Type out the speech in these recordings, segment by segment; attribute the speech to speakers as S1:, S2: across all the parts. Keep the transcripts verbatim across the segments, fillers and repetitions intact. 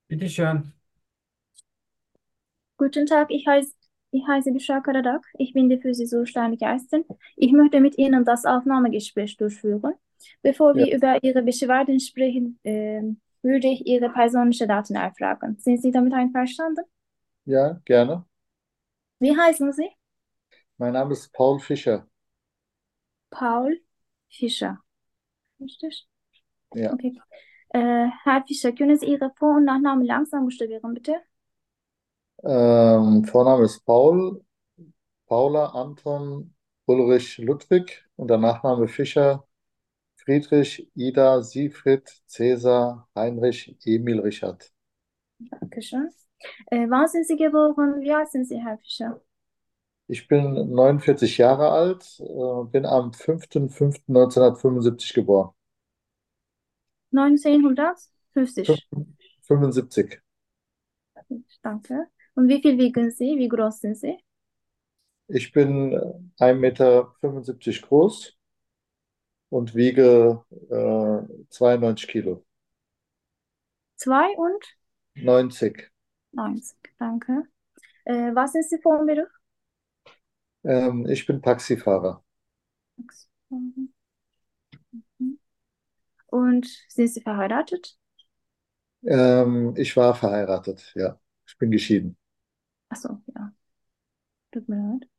S1: Bitteschön.
S2: Guten Tag, ich heiße, ich heiße Büşra Karadak. Ich bin die für Sie zuständige Ärztin. Ich möchte mit Ihnen das Aufnahmegespräch durchführen. Bevor
S1: Ja,
S2: wir über Ihre Beschwerden sprechen, ähm, würde ich Ihre persönlichen Daten erfragen. Sind Sie damit einverstanden?
S1: ja, gerne.
S2: Wie heißen Sie?
S1: Mein Name ist Paul Fischer.
S2: Paul Fischer. Richtig?
S1: Ja.
S2: Okay. Äh, Herr Fischer, können Sie Ihre Vor- und Nachnamen langsam buchstabieren, bitte?
S1: Ähm, Vorname ist Paul, Paula, Anton, Ulrich, Ludwig und der Nachname Fischer, Friedrich, Ida, Siegfried, Cäsar, Heinrich, Emil, Richard.
S2: Dankeschön. Äh, wann sind Sie geboren? Wie alt sind Sie, Herr Fischer?
S1: Ich bin neunundvierzig Jahre alt, äh, bin am fünfter fünfter neunzehnhundertfünfundsiebzig geboren.
S2: neunzehnhundertfünfzig.
S1: Fünf- fünfundsiebzig.
S2: Danke. Und wie viel wiegen Sie? Wie groß sind Sie?
S1: Ich bin äh, ein Meter fünfundsiebzig groß und wiege äh, zweiundneunzig Kilo.
S2: Zwei und
S1: neunzig.
S2: neunzig. Danke. Äh, was sind Sie für ein Beruf?
S1: Ähm, ich bin Taxifahrer.
S2: Und sind Sie verheiratet?
S1: Ähm, ich war verheiratet, ja. Ich bin geschieden.
S2: Achso, ja. Tut mir leid.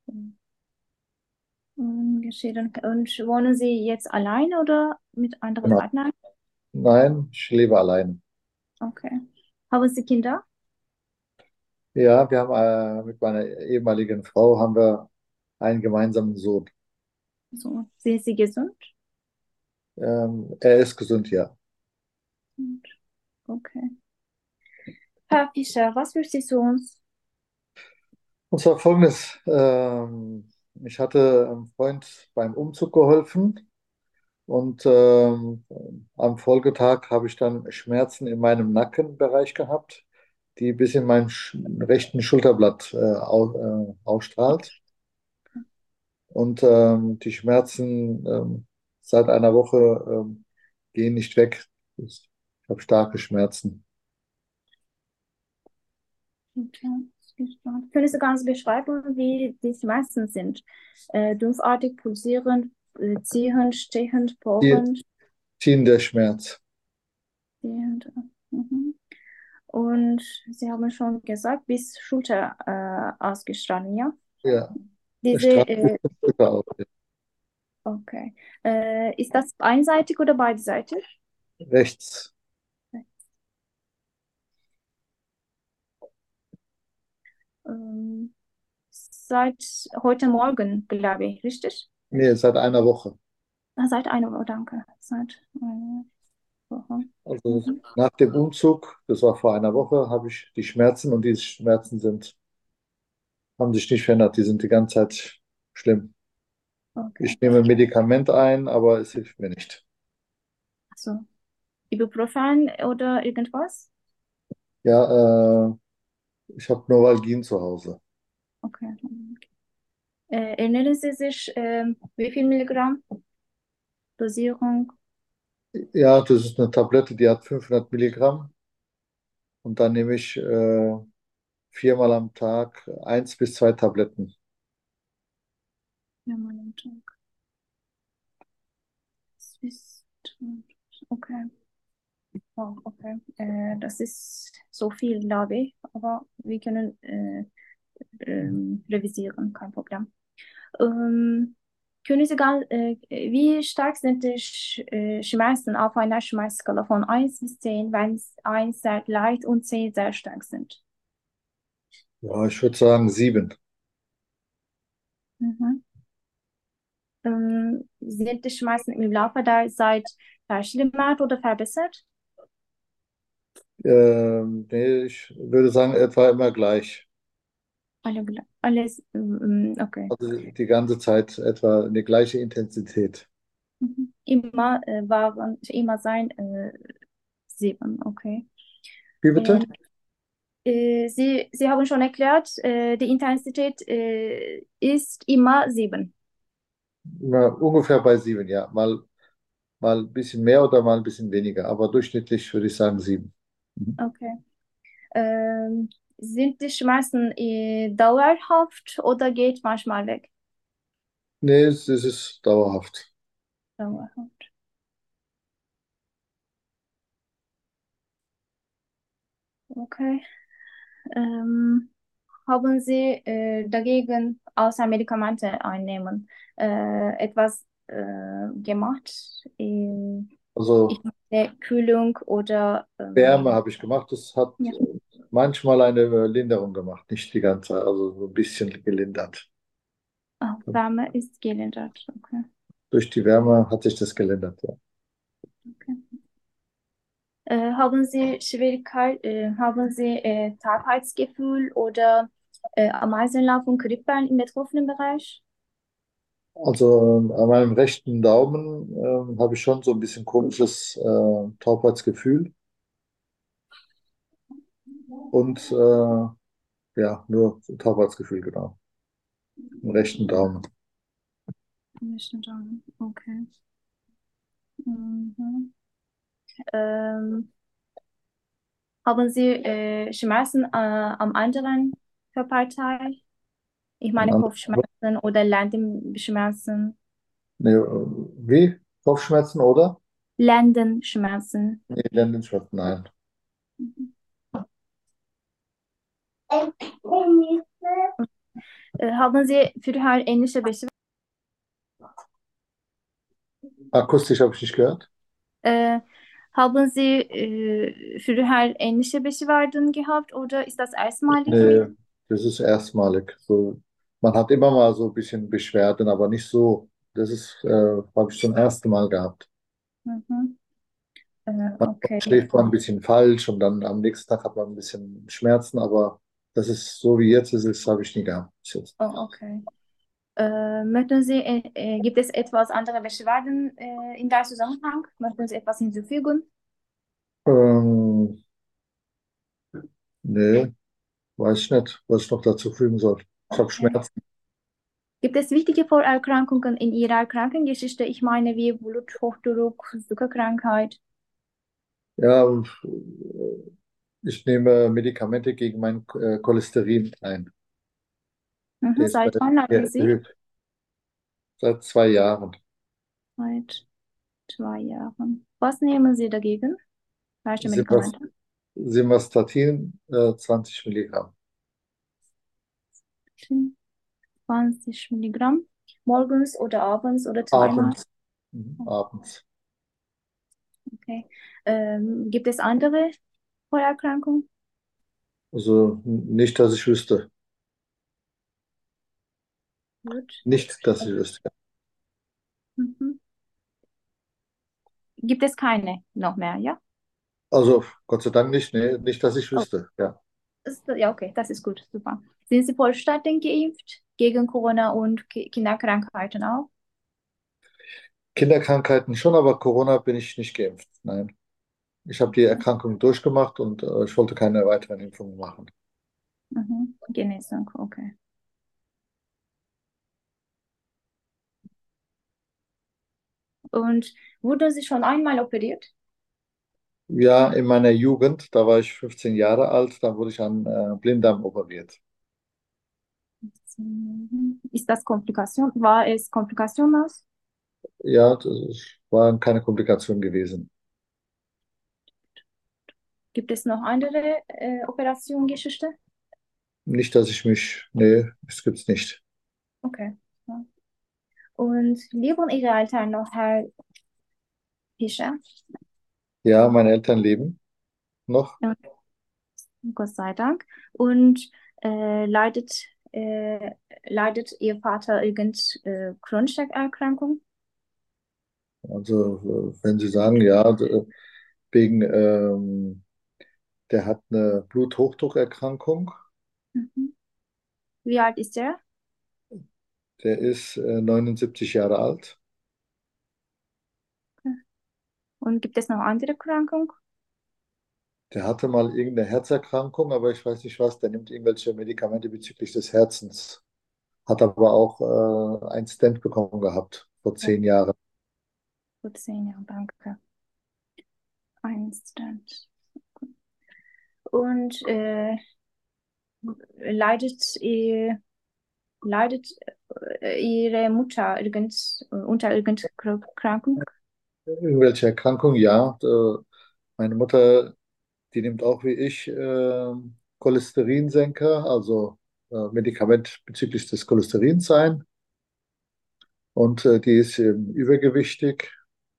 S2: Ähm, geschieden. Und wohnen Sie jetzt alleine oder mit anderen
S1: Genau.
S2: Partnern?
S1: Nein, ich lebe allein.
S2: Okay. Haben Sie Kinder?
S1: Ja, wir haben äh, mit meiner ehemaligen Frau haben wir einen gemeinsamen Sohn.
S2: So. Sind Sie gesund?
S1: Ähm, er ist gesund, ja.
S2: Gut. Okay. Herr Fischer, was für Sie zu uns?
S1: Und zwar folgendes: ähm, Ich hatte einem Freund beim Umzug geholfen und ähm, am Folgetag habe ich dann Schmerzen in meinem Nackenbereich gehabt, die bis in mein sch rechten Schulterblatt äh, au äh, ausstrahlt. Und ähm, die Schmerzen ähm, seit einer Woche ähm, gehen nicht weg. Ich habe starke Schmerzen.
S2: Okay. Können Sie ganz beschreiben, wie die Schmerzen sind? Äh, dumpfartig, pulsierend, äh, ziehend, stechend,
S1: Die,
S2: pochend,
S1: ziehender Schmerz.
S2: stehend. Mhm. Und Sie haben schon gesagt, bis Schulter äh, ausgestrahlt, ja?
S1: Ja, es
S2: Diese,
S1: strahlt bis
S2: äh,
S1: zum Schulter aus.
S2: okay. Äh, ist das einseitig oder beidseitig?
S1: Rechts.
S2: Ähm, seit heute Morgen, glaube ich, richtig?
S1: Nee, seit einer Woche.
S2: Ah, seit einer Woche, danke. Seit einer Woche.
S1: Also
S2: Mhm.
S1: nach dem Umzug, das war vor einer Woche, habe ich die Schmerzen und diese Schmerzen sind, haben sich nicht verändert. Die sind die ganze Zeit schlimm.
S2: Okay.
S1: Ich nehme Medikament ein, aber es hilft mir nicht.
S2: Also, Ibuprofen oder irgendwas?
S1: Ja, äh, ich habe Novalgin zu Hause.
S2: Okay. Äh, erinnern Sie sich, ähm, wie viel Milligramm Dosierung?
S1: Ja, das ist eine Tablette, die hat fünfhundert Milligramm und dann nehme ich äh, viermal am Tag eins bis zwei Tabletten.
S2: Ja, mal am Tag. Das ist- Okay. Oh, okay. Äh, das ist so viel, glaube ich, aber wir können äh, ähm, revisieren, kein Problem. Ähm, können Sie gar, äh, wie stark sind die Sch äh, Schmerzen auf einer Schmerzskala von eins bis zehn, wenn eins sehr leicht und zehn sehr stark sind?
S1: Ja, ich würde sagen sieben.
S2: Mhm. Ähm, sind die Schmerzen im Laufe der Zeit verschlimmert oder verbessert?
S1: Ähm, nee, ich würde sagen etwa immer gleich.
S2: Alle, gla- alles, ähm, okay.
S1: Also die ganze Zeit etwa eine gleiche Intensität.
S2: Mhm. Immer äh, waren, immer sein äh, sieben, okay.
S1: Wie bitte?
S2: Und äh, Sie, Sie haben schon erklärt, äh, die Intensität äh, ist immer sieben.
S1: Ja, ungefähr bei sieben, ja. Mal, mal ein bisschen mehr oder mal ein bisschen weniger, aber durchschnittlich würde ich sagen sieben. Mhm.
S2: Okay. Ähm, Sind die Schmerzen äh, dauerhaft oder geht manchmal weg?
S1: Nee, es, es ist dauerhaft.
S2: Dauerhaft. Okay. Ähm, Haben Sie äh, dagegen, außer Medikamente einnehmen, äh, etwas äh, gemacht? Äh, ich
S1: Also
S2: meine, Kühlung oder
S1: Wärme
S2: ähm,
S1: habe ich gemacht. Das hat
S2: ja.
S1: manchmal eine Linderung gemacht, nicht die ganze, also so ein bisschen gelindert.
S2: Ah, Wärme ist gelindert. Okay.
S1: Durch die Wärme hat sich das gelindert, ja.
S2: Okay. Äh, haben Sie Schwierigkeit, äh, haben Sie äh, Taubheitsgefühl oder äh, Ameisenlauf und Kribbeln im betroffenen Bereich?
S1: Also ähm, an meinem rechten Daumen ähm, habe ich schon so ein bisschen komisches äh, Taubheitsgefühl und äh, ja, nur so Taubheitsgefühl, genau. Im rechten Daumen.
S2: Nicht dran. Okay. Mhm. Ähm, Haben Sie äh, Schmerzen äh, am anderen Körperteil? Ich
S1: Am
S2: meine
S1: anderen,
S2: Kopfschmerzen oder Lendenschmerzen.
S1: nee, äh, wie? Kopfschmerzen oder?
S2: Lendenschmerzen.
S1: Nee, Lendenschmerzen, nein.
S2: Mhm. Äh, haben Sie früher ähnliche Beschwerden?
S1: Akustisch habe ich nicht gehört.
S2: Äh, Haben Sie äh, früher ähnliche Beschwerden gehabt oder ist das erstmalig
S1: Nee,
S2: gewesen?
S1: das ist erstmalig. So, man hat immer mal so ein bisschen Beschwerden, aber nicht so. Das ist, äh, habe ich zum ersten Mal gehabt.
S2: Mhm. Äh, okay.
S1: Schläft man ein bisschen falsch und dann am nächsten Tag hat man ein bisschen Schmerzen, aber das ist so wie jetzt ist es, habe ich nie gehabt. bis jetzt.
S2: Oh, okay. Äh, möchten Sie, äh, äh, gibt es etwas andere Beschwerden äh, in der Zusammenhang? Möchten Sie etwas hinzufügen?
S1: Ähm, nee, weiß ich nicht, was ich noch dazu fügen soll. Ich habe
S2: Okay.
S1: Schmerzen.
S2: Gibt es wichtige Vorerkrankungen in Ihrer Krankengeschichte? Ich meine, wie Bluthochdruck, Zuckerkrankheit.
S1: Ja, und, äh, ich nehme Medikamente gegen mein äh, Cholesterin ein. Der
S2: Mhm.
S1: ist bei
S2: Seit wann haben
S1: mir
S2: Sie?
S1: erhöht. Seit zwei Jahren.
S2: Seit zwei Jahren. Was nehmen Sie dagegen? Welche
S1: Simas-
S2: Medikamente?
S1: Simvastatin, äh, zwanzig Milligramm.
S2: zwanzig Milligramm. Morgens oder abends oder zweimal?
S1: Abends. Mhm, abends.
S2: Okay. Ähm, gibt es andere Vorerkrankungen?
S1: Also n- nicht, dass ich wüsste.
S2: Gut.
S1: Nicht, dass ich wüsste.
S2: Mhm. Gibt es keine noch mehr, ja?
S1: Also Gott sei Dank nicht. Nee, nicht, dass ich
S2: Oh,
S1: wüsste. Ja.
S2: ist, ja, okay, das ist gut, super. Sind Sie vollständig geimpft gegen Corona und Ki Kinderkrankheiten auch?
S1: Kinderkrankheiten schon, aber Corona bin ich nicht geimpft. Nein. Ich habe die Erkrankung durchgemacht und äh, ich wollte keine weiteren Impfungen machen.
S2: Mhm. Genesung, okay. Und wurden Sie schon einmal operiert?
S1: Ja, in meiner Jugend, da war ich fünfzehn Jahre alt, da wurde ich an äh, Blinddarm operiert.
S2: Mhm. Ist das Komplikation? War es Komplikation aus?
S1: Ja, das waren keine Komplikationen gewesen.
S2: Gibt es noch andere äh, Operationengeschichte?
S1: Nicht, dass ich mich, nee, das gibt's nicht.
S2: Okay. Ja. Und leben Ihre Eltern noch, Herr Fischer?
S1: Ja, meine Eltern leben noch.
S2: Ja, Gott sei Dank. Und äh, leidet, äh, leidet Ihr Vater irgend äh, chronische Erkrankung?
S1: Also, äh, wenn Sie sagen, ja, d- wegen, ähm, der hat eine Bluthochdruckerkrankung,
S2: Mhm. Wie alt ist er?
S1: der ist äh, neunundsiebzig Jahre alt.
S2: Und gibt es noch andere Erkrankungen?
S1: Der hatte mal irgendeine Herzerkrankung, aber ich weiß nicht was. Der nimmt irgendwelche Medikamente bezüglich des Herzens. Hat aber auch äh, einen Stent bekommen gehabt vor
S2: Ja,
S1: zehn Jahren.
S2: gut, zehn Jahre, danke. Einstand. Und äh, leidet, ihr, leidet äh, Ihre Mutter irgend, unter irgendeiner Krankung?
S1: Irgendwelche Erkrankungen, ja. Äh, Meine Mutter, die nimmt auch wie ich äh, Cholesterinsenker, also äh, Medikament bezüglich des Cholesterins ein. Und äh, die ist ähm, übergewichtig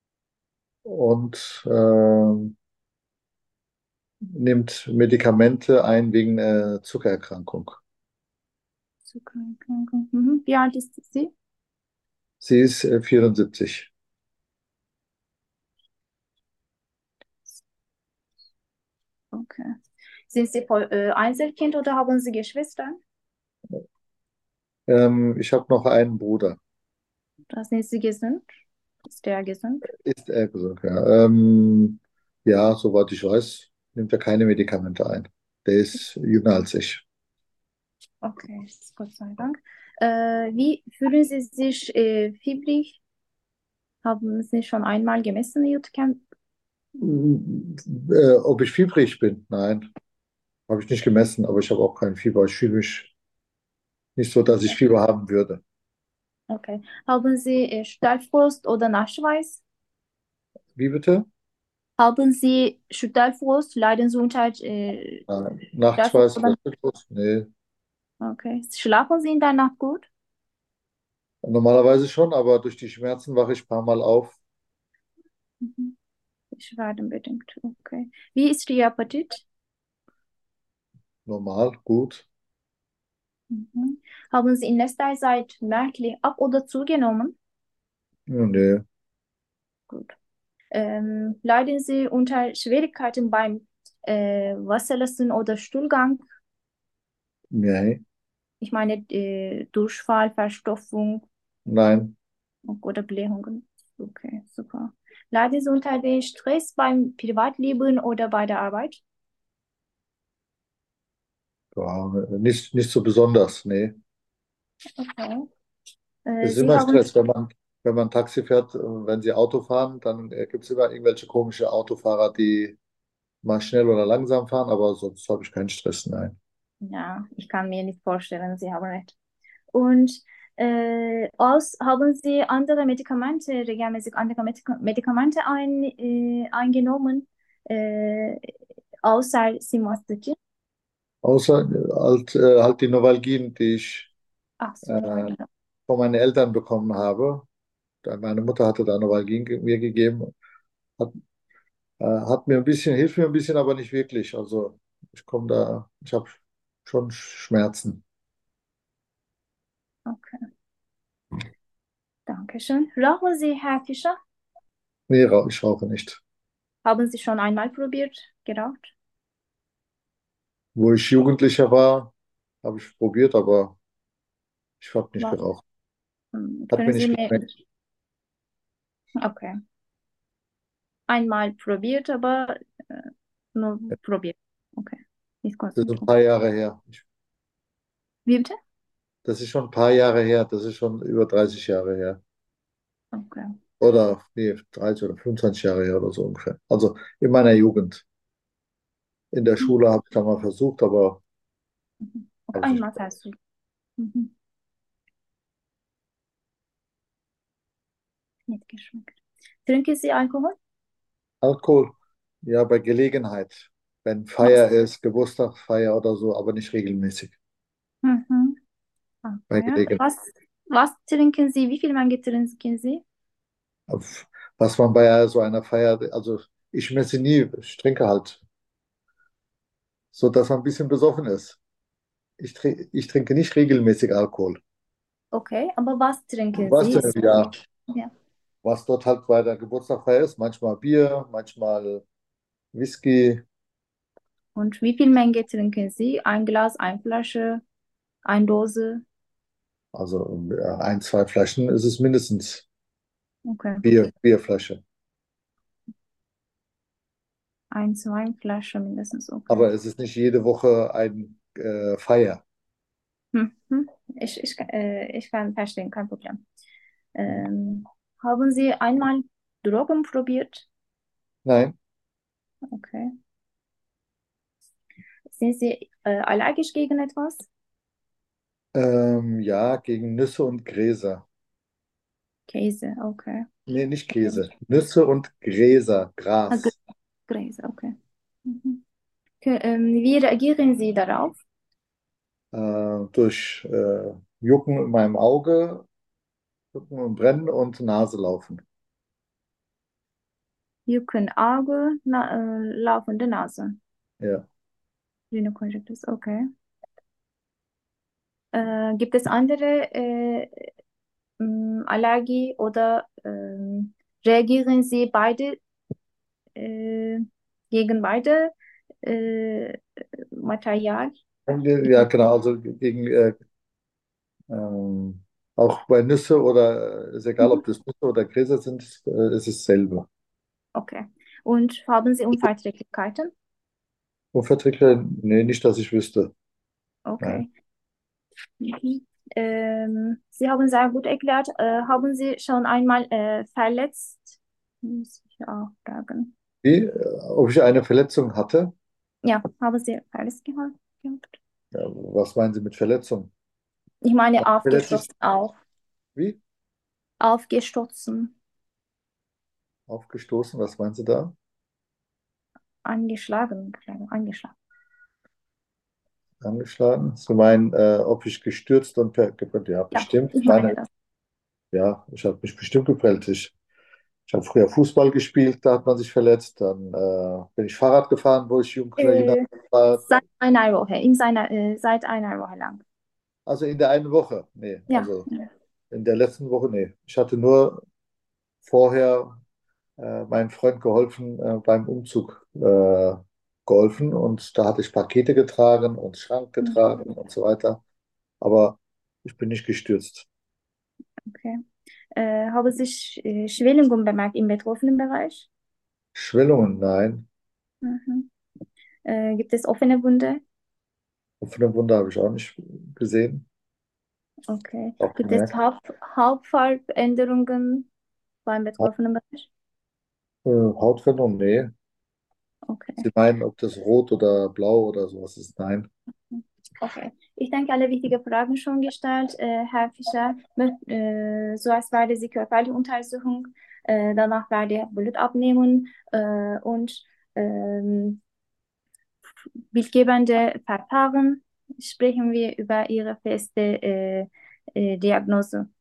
S1: und äh, nimmt Medikamente ein wegen äh, Zuckererkrankung.
S2: Zuckererkrankung. Mhm. Wie alt ist sie?
S1: Sie ist äh, vierundsiebzig.
S2: Okay. Sind Sie voll, äh, Einzelkind oder haben Sie Geschwister?
S1: Ähm, ich habe noch einen Bruder.
S2: Da sind Sie gesund? Ist der gesund?
S1: Ist er gesund? Ja, ähm, ja, soweit ich weiß, nimmt er keine Medikamente ein. Der ist jünger als ich.
S2: Okay, Gott sei Dank. Äh, wie fühlen Sie sich äh, fiebrig? Haben Sie schon einmal gemessen, Ihr Camp?
S1: Äh, ob ich fiebrig bin? Nein, habe ich nicht gemessen, aber ich habe auch kein Fieber. Ich fühle mich nicht so, dass ich
S2: Okay.
S1: Fieber haben würde.
S2: Okay. Haben Sie äh, Stallfrost oder Nachtschweiß?
S1: Wie bitte?
S2: Haben Sie Stallfrost? Leiden Sie unter äh,
S1: Nein.
S2: Stallfrost
S1: Nachtschweiß oder
S2: oder?
S1: Schnittwurst? Nee.
S2: Okay. Schlafen Sie in der Nacht gut?
S1: Normalerweise schon, aber durch die Schmerzen wache ich ein paar Mal auf.
S2: Mhm. Schwadenbedingt. Okay. Wie ist Ihr Appetit?
S1: Normal, gut.
S2: Mhm. Haben Sie in letzter Zeit merklich ab- oder zugenommen?
S1: Ja, nee,
S2: Gut. Ähm, leiden Sie unter Schwierigkeiten beim äh, Wasserlassen oder Stuhlgang?
S1: nee,
S2: Ich meine äh, Durchfall, Verstopfung
S1: nein.
S2: oder Blähungen. Okay, super. Leiden Sie unter dem Stress beim Privatleben oder bei der Arbeit?
S1: Ja, nicht, nicht so besonders, nee.
S2: Okay.
S1: Es
S2: Äh,
S1: ist
S2: Sie
S1: immer
S2: haben,
S1: Stress, wenn man, wenn man Taxi fährt, äh, wenn Sie Auto fahren, dann äh, gibt es immer irgendwelche komische Autofahrer, die mal schnell oder langsam fahren, aber sonst habe ich keinen Stress, nein.
S2: ja, ich kann mir nicht vorstellen, Sie haben recht. Und äh, aus, haben Sie andere Medikamente, regelmäßig andere Medika- Medikamente ein, äh, eingenommen, äh, außer Simvastatin?
S1: Außer äh, halt, äh, halt die Novalgin, die ich
S2: Ach so, ja,
S1: äh,
S2: genau.
S1: von meinen Eltern bekommen habe. Da- Meine Mutter hatte da Novalgin ge- mir gegeben. Hat, äh, hat mir ein bisschen, hilft mir ein bisschen, aber nicht wirklich. Also ich komme da, ich habe schon Schmerzen.
S2: Okay, danke schön. Rauchen Sie, Herr Fischer?
S1: Nee, rauch- ich rauche nicht.
S2: Haben Sie schon einmal probiert, geraucht?
S1: Wo ich Jugendlicher war, habe ich probiert, aber ich habe nicht
S2: Was?
S1: geraucht.
S2: Hm,
S1: Hat
S2: können
S1: mir
S2: Sie
S1: nicht
S2: mir,
S1: geschmeckt.
S2: okay, einmal probiert, aber äh, nur probiert. Okay, nicht
S1: Das ist ein
S2: konzentriert.
S1: paar Jahre her. Ich,
S2: Wie bitte?
S1: das ist schon ein paar Jahre her. Das ist schon über dreißig Jahre her.
S2: Okay.
S1: Oder nee, dreißig oder fünfundzwanzig Jahre her oder so ungefähr. Also in meiner Jugend. In der
S2: Mhm.
S1: Schule habe ich da mal versucht, aber
S2: Mhm. Okay,
S1: habe ich nicht
S2: einmal
S1: gemacht.
S2: hast du. Mhm. Nicht geschmeckt. Trinken Sie Alkohol?
S1: Alkohol, ja, bei Gelegenheit. Wenn Feier
S2: Was?
S1: ist, Geburtstagsfeier oder so, aber nicht regelmäßig.
S2: Mhm.
S1: Bei
S2: Okay.
S1: Gelegenheit.
S2: Was, was trinken Sie? Wie viel Menge trinken Sie?
S1: Auf- Was man bei so einer Feier, also ich messe nie, ich trinke halt, so dass man ein bisschen besoffen ist. Ich, trinke- ich trinke nicht regelmäßig Alkohol.
S2: Okay, aber was trinken
S1: Was
S2: Sie?
S1: denn,
S2: So,
S1: ja,
S2: ja.
S1: was dort halt bei der Geburtstagsfeier ist, manchmal Bier, manchmal Whisky,
S2: Und wie viel Menge trinken Sie? Ein Glas, eine Flasche, eine Dose?
S1: also ja, ein, zwei Flaschen ist es mindestens.
S2: Okay.
S1: Bier, Bierflasche.
S2: Ein, zwei Flaschen mindestens. Okay.
S1: Aber es ist nicht jede Woche ein äh, Feier.
S2: Hm, hm. Ich, ich, äh, ich kann verstehen, kein Problem. Ähm, haben Sie einmal Drogen probiert?
S1: Nein,
S2: Okay. Sind Sie äh, allergisch gegen etwas?
S1: Ähm, ja, gegen Nüsse und Gräser.
S2: Käse, okay.
S1: Nee, nicht Käse. Nüsse und Gräser,
S2: Ah, Gr-
S1: Gras.
S2: Gräse, okay. Mhm. Okay, ähm, wie reagieren Sie darauf?
S1: Äh, durch äh, Jucken in meinem Auge, Jucken und Brennen und Nase laufen.
S2: Jucken Auge, na, äh, laufende Nase.
S1: Ja.
S2: Rhinoconjunctivitis, okay. Äh, gibt es andere äh, mh, Allergie oder ähm, reagieren Sie beide äh, gegen beide äh, Material?
S1: Ja, genau, also gegen äh, ähm, auch bei Nüsse oder äh, ist egal,
S2: Mhm.
S1: ob das Nüsse oder Gräser sind, äh, ist es dasselbe.
S2: Okay. Und haben Sie Unverträglichkeiten?
S1: Unverträglich? Nee, nicht, dass ich wüsste. Nein.
S2: Okay. Mhm. Ähm, Sie haben sehr gut erklärt. Äh, haben Sie schon einmal äh, verletzt? Muss ich auch fragen.
S1: Wie? Äh, Ob ich eine Verletzung hatte?
S2: Ja, haben Sie verletzt gehabt?
S1: Ja, was meinen Sie mit Verletzung?
S2: Ich meine
S1: Relativ,
S2: aufgestoßen auch.
S1: wie?
S2: Aufgestoßen,
S1: Aufgestoßen, was meinen Sie da?
S2: angeschlagen, geschlagen, angeschlagen.
S1: Angeschlagen? Sie meinen, äh, ob ich gestürzt und per ja,
S2: Ja,
S1: bestimmt.
S2: ich
S1: Ich
S2: meine
S1: meine,
S2: das.
S1: ja, ich habe mich bestimmt geprellt. Ich, ich habe früher Fußball gespielt, da hat man sich verletzt. Dann äh, bin ich Fahrrad gefahren, wo ich jung kleiner
S2: Äh,
S1: war.
S2: seit einer Woche, in seiner, äh, seit einer Woche lang.
S1: Also in der einen Woche. Nee,
S2: Ja,
S1: also in der letzten Woche, nee. Ich hatte nur vorher äh, meinem Freund geholfen, äh, beim Umzug äh, geholfen. Und da hatte ich Pakete getragen und Schrank
S2: mhm.
S1: getragen und so weiter. Aber ich bin nicht gestürzt.
S2: Okay. Äh, haben Sie Sch äh, Schwellungen bemerkt im betroffenen Bereich?
S1: Schwellungen, nein.
S2: Mhm. Äh, gibt es offene Wunde?
S1: Offene Wunde habe ich auch nicht gesehen,
S2: Okay.
S1: auch
S2: Gibt es
S1: gemerkt.
S2: Haupt Hautfarbänderungen beim betroffenen Bereich?
S1: Äh, Hautveränderung, nee.
S2: Okay.
S1: Sie meinen, ob das rot oder blau oder sowas ist? Nein.
S2: Okay. Ich denke, alle wichtigen Fragen schon gestellt. Äh, Herr Fischer, mö- äh, zuerst werde Sie körperliche Untersuchung, äh, danach werde ich Blut abnehmen äh, und ähm, bildgebende Verfahren sprechen wir über Ihre feste äh, äh, Diagnose.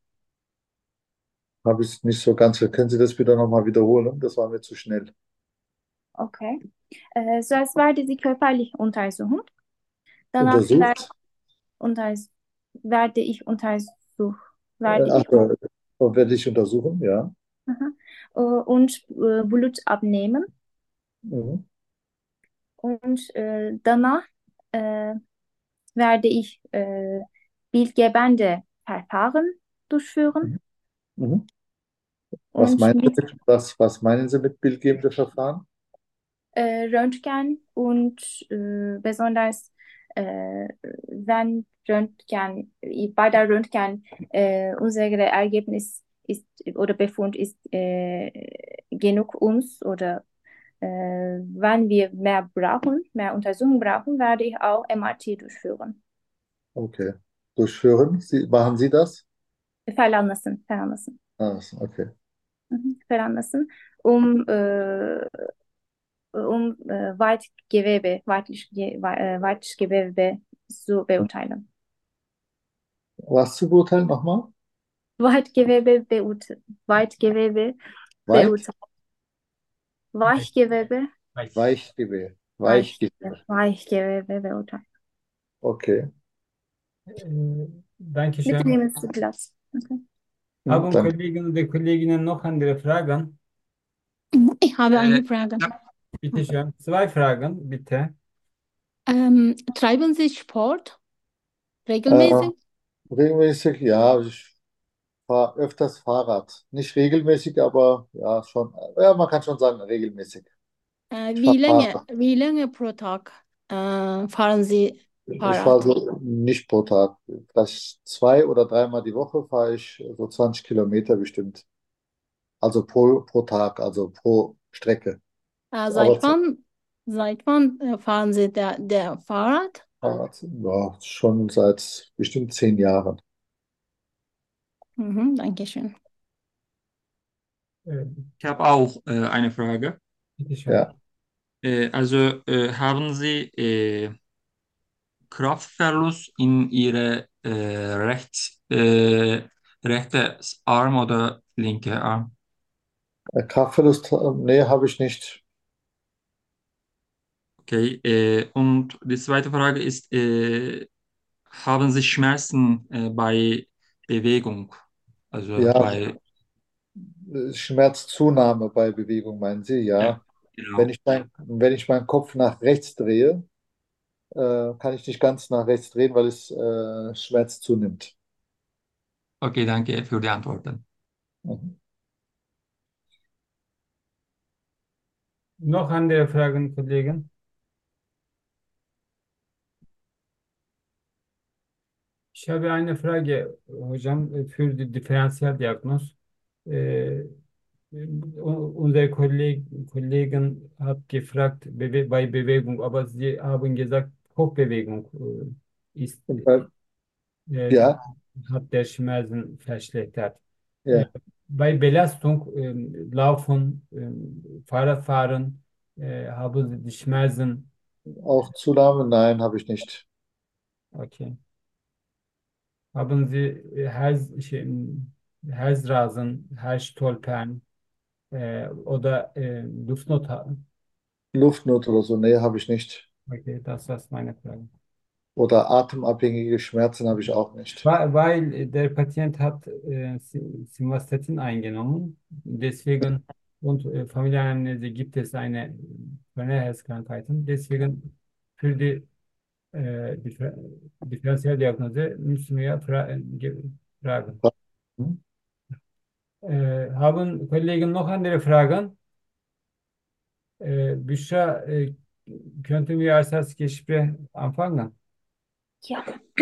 S1: Habe ich nicht so ganz. Können Sie das bitte nochmal wiederholen? Das war mir zu schnell.
S2: Okay. Äh, zuerst werde Sie körperlich untersuchen, danach werde,
S1: Untersucht?
S2: unters werde ich untersucht, werde
S1: Äh,
S2: ich
S1: also, werde ich untersuchen, ja.
S2: Aha. Äh, und äh, Blut abnehmen.
S1: Mhm.
S2: Und äh, danach äh, werde ich äh, bildgebende Verfahren durchführen
S1: Mhm. Mhm. Was
S2: und
S1: meinen Sie
S2: mit
S1: mit, was, was meinen Sie mit bildgebende Verfahren?
S2: äh, Röntgen und äh, besonders äh, wenn Röntgen, bei der Röntgen äh, unser Ergebnis ist oder Befund ist äh, genug uns oder äh, wenn wir mehr brauchen, mehr Untersuchungen brauchen, werde ich auch M R T durchführen.
S1: Okay. Durchführen? Sie, machen Sie das?
S2: Veranlassen, veranlassen.
S1: Ah, okay.
S2: Mhm. Veranlassen, um, äh, um äh, Weitgewebe, weitlich, ge- wei- äh, Weitgewebe zu beurteilen.
S1: Was zu beurteilen nochmal?
S2: Weitgewebe beurteilen. Weitgewebe
S1: Weit?
S2: beurteilen. Weichgewebe,
S1: Weichgewebe.
S2: Weichgewebe,
S1: Weichgewebe.
S2: Weichgewebe beurteilen.
S1: Okay.
S3: Äh,
S2: Bitte
S3: Dankeschön.
S2: nehmen Sie Platz. Okay.
S1: Mhm,
S3: Haben
S1: danke.
S3: Kollegen oder Kolleginnen noch andere Fragen?
S4: Ich habe
S3: Äh,
S4: eine Frage.
S3: Bitte schön. Zwei Fragen, bitte.
S4: Ähm, treiben Sie Sport
S1: Äh,
S4: regelmäßig?
S1: regelmäßig, ja, ich fahre öfters Fahrrad. Nicht regelmäßig, aber ja, schon. Ja, man kann schon sagen, regelmäßig.
S4: Äh,
S1: Ich
S4: wie
S1: fahre
S4: lange,
S1: Fahrrad.
S4: wie lange pro Tag äh, fahren Sie
S1: Ich fahre
S4: Fahrrad?
S1: so nicht pro Tag. Vielleicht zwei oder dreimal die Woche fahre ich so zwanzig Kilometer bestimmt. Also pro, pro Tag, also pro Strecke.
S4: Äh,
S1: Aber
S4: seit wann, seit wann äh, fahren Sie der, der Fahrrad?
S1: Fahrrad, ja, schon seit bestimmt zehn Jahren.
S4: Mhm, danke schön.
S3: Äh,
S5: Ich habe auch äh, eine Frage.
S3: bitte schön.
S1: Ja,
S5: Äh, also äh, haben Sie äh, Kraftverlust in Ihre äh, rechts, äh, rechte Arm oder linke Arm?
S1: Äh, Kraftverlust, äh, nee, habe ich nicht.
S5: Okay. Äh, und die zweite Frage ist, äh, haben Sie Schmerzen äh, bei Bewegung? Also
S1: Ja,
S5: bei,
S1: äh, Schmerzzunahme bei Bewegung, meinen Sie?
S5: ja,
S1: Ja. Wenn
S5: genau.
S1: ich mein, wenn ich meinen Kopf nach rechts drehe, äh, kann ich nicht ganz nach rechts drehen, weil es äh, Schmerz zunimmt.
S5: Okay, danke für die Antworten.
S1: Mhm.
S3: Noch andere Fragen, Kollegen? Ich habe eine Frage, hocam, äh, für die Differentialdiagnoz. Äh, u- unser Kolleg, Kollegen hat gefragt bewe bei Bewegung, aber Sie haben gesagt, Kopfbewegung äh, ist,
S1: Und bei,
S3: äh,
S1: ja,
S3: hat der Schmerzen verschlechtert. Äh,
S1: ja,
S3: bei Belastung, ähm, Laufen, ähm, Fahrradfahren, äh, haben Sie die Schmerzen.
S1: auch Zunahme, nein, habe ich nicht.
S3: Okay. Haben Sie äh, Hals, şey, Herzrasen, Herzstolpern äh, oder äh, Luftnot haben?
S1: Luftnot oder so, nee, habe ich nicht.
S3: Okay, das ist meine Frage.
S1: Oder atemabhängige Schmerzen habe ich auch nicht.
S3: Weil, weil der Patient hat äh, Si- Simvastatin eingenommen, deswegen und äh, Familienanamnese gibt es eine Herzkrankheiten. Deswegen für die äh, Differ Differentialdiagnose müssen wir fra äh, ge- fragen.
S1: Hm?
S3: Äh, haben Kollegen noch andere Fragen? Äh, Büşra, äh, könnten wir als das Gespräch anfangen?
S2: Ja.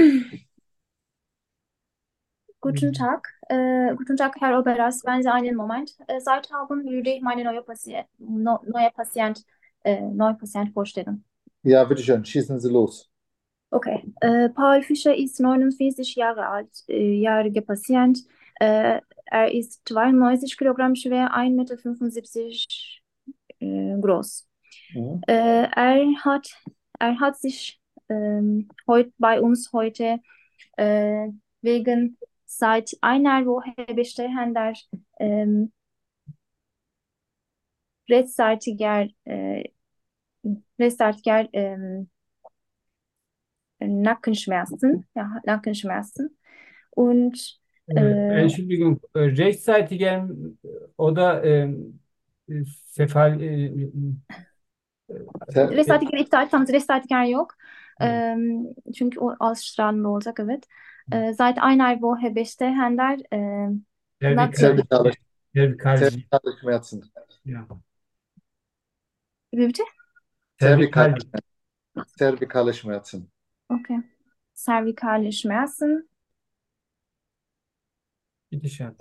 S2: Guten Tag. Äh, guten Tag, Herr Oberas. Wenn Sie einen Moment äh, Zeit haben, würde ich meine neue Patient, no, neue Patient, äh, neue Patient vorstellen.
S1: Ja, bitteschön, schießen Sie los.
S2: Okay. Äh, Paul Fischer ist neunundvierzig Jahre alt, äh, jähriger Patient. Äh, er ist zweiundneunzig Kilogramm schwer, ein Meter fünfundsiebzig äh, groß.
S1: Mhm.
S2: Äh, er hat, er hat sich ähm, heut, bei uns heute äh, wegen seit einer Woche bestehender ähm, rechtzeitiger, äh, rechtzeitiger ähm, Nackenschmerzen, ja, Nackenschmerzen. Und
S3: Äh,
S2: äh,
S3: Entschuldigung, äh, rechtzeitiger oder ähm, Cephal, äh,
S1: Ter
S3: äh,
S2: rechtzeitiger iptal etmemiz, rechtzeitiger yok. Em, çünkü o az sıranlı olacak, evet. E, seit einer Woche bestehender e,
S3: servikal,
S2: Nacken,
S1: zervikale,
S3: servikalci,
S1: zervikale Schmerzen.
S3: ja,
S2: wie bitte?
S1: Zervikale,
S3: servikal,
S1: zervikale Schmerzen.
S2: Okay. Servikale Schmerzen.
S3: bitteschön.